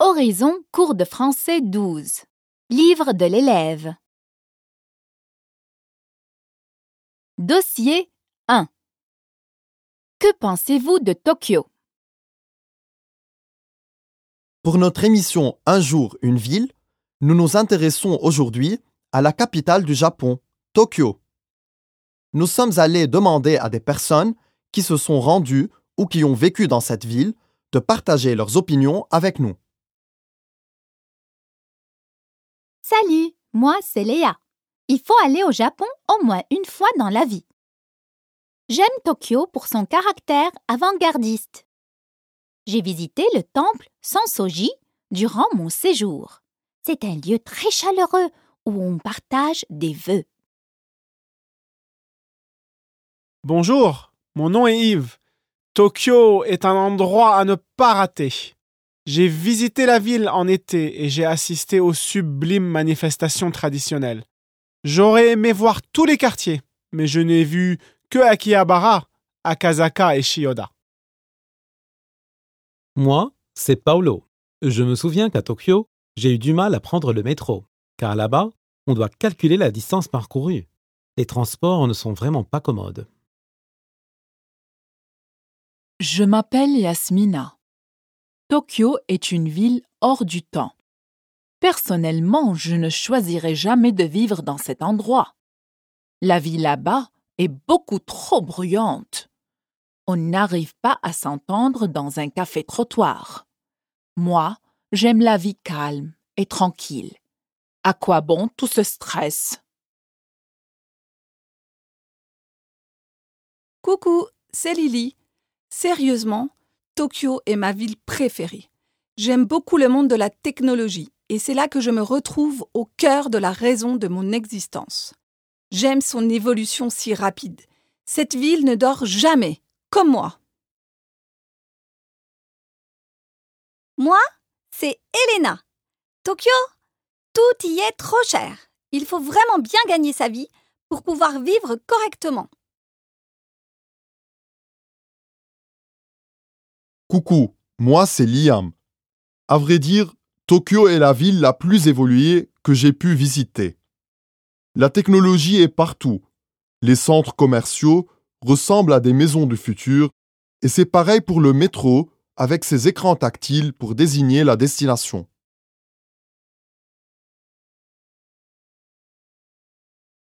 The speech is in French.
Horizon, cours de français 12. Livre de l'élève. Dossier 1. Que pensez-vous de Tokyo? Pour notre émission Un jour, une ville, nous nous intéressons aujourd'hui à la capitale du Japon, Tokyo. Nous sommes allés demander à des personnes qui se sont rendues ou qui ont vécu dans cette ville de partager leurs opinions avec nous. Salut, moi c'est Léa. Il faut aller au Japon au moins une fois dans la vie. J'aime Tokyo pour son caractère avant-gardiste. J'ai visité le temple Sansoji durant mon séjour. C'est un lieu très chaleureux où on partage des vœux. Bonjour, mon nom est Yves. Tokyo est un endroit à ne pas rater. J'ai visité la ville en été et j'ai assisté aux sublimes manifestations traditionnelles. J'aurais aimé voir tous les quartiers, mais je n'ai vu que Akihabara, Akasaka et Chiyoda. Moi, c'est Paolo. Je me souviens qu'à Tokyo, j'ai eu du mal à prendre le métro, car là-bas, on doit calculer la distance parcourue. Les transports ne sont vraiment pas commodes. Je m'appelle Yasmina. Tokyo est une ville hors du temps. Personnellement, je ne choisirais jamais de vivre dans cet endroit. La vie là-bas est beaucoup trop bruyante. On n'arrive pas à s'entendre dans un café-trottoir. Moi, j'aime la vie calme et tranquille. À quoi bon tout ce stress? Coucou, c'est Lily. Sérieusement, Tokyo est ma ville préférée. J'aime beaucoup le monde de la technologie et c'est là que je me retrouve au cœur de la raison de mon existence. J'aime son évolution si rapide. Cette ville ne dort jamais, comme moi. Moi, c'est Elena. Tokyo, tout y est trop cher. Il faut vraiment bien gagner sa vie pour pouvoir vivre correctement. Coucou, moi c'est Liam. À vrai dire, Tokyo est la ville la plus évoluée que j'ai pu visiter. La technologie est partout. Les centres commerciaux ressemblent à des maisons du futur et c'est pareil pour le métro avec ses écrans tactiles pour désigner la destination.